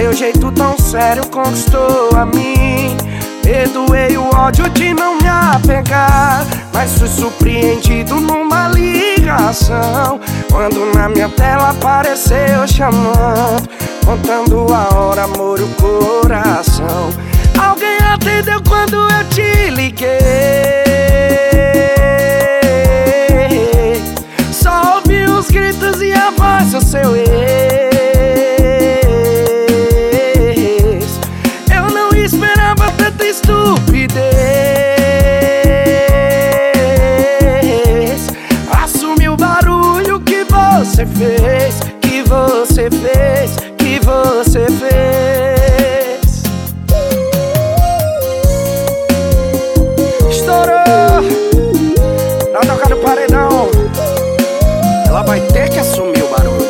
Seu jeito tão sério conquistou a mim. Perdoei o ódio de não me apegar, mas fui surpreendido numa ligação, quando na minha tela apareceu chamando, contando a hora, amor, o coração. Alguém atendeu quando eu te liguei. Só ouvi os gritos e a voz do seu ex. Eu não esperava tanta estupidez. Assumi o barulho que você fez, que você fez, que você fez. Estourou! Pra tocar no paredão, ela vai ter que assumir o barulho.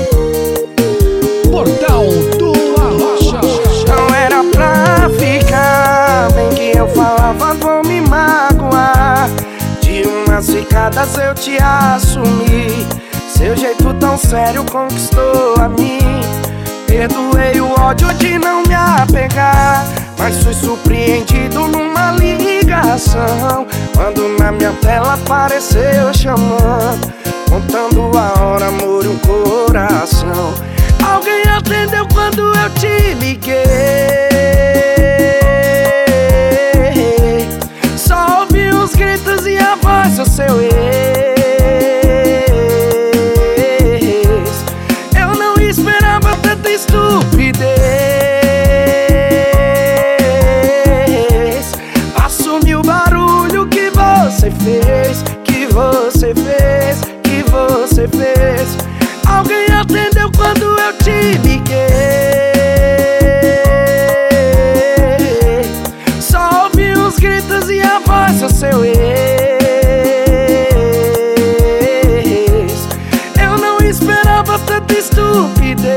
Portal do Arrocha. Não era pra ficar, bem que eu falava vou me magoar. De umas ficadas eu te assumi. Seu jeito tão sério conquistou a mim. Perdoei o ódio de não me apegar, mas fui surpreendido numa ligação, quando na minha tela apareceu chamando, contando a hora, amor, e um coração. Alguém atendeu quando eu te liguei. Só ouvi os gritos e a voz do seu ex. Eu não esperava tanta estupidez. Assumi o barulho que você fez, que você fez, que você fez. Alguém atendeu quando eu te liguei. Só ouvi os gritos e a voz do seu ex. Eu não esperava tanta estupidez.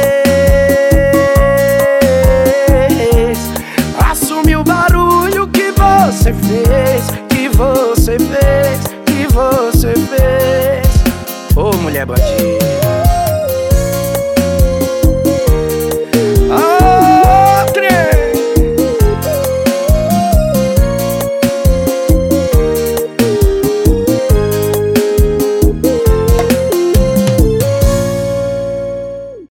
Assumi o barulho que você fez, que você fez, que você fez. Ô, mulher bandida.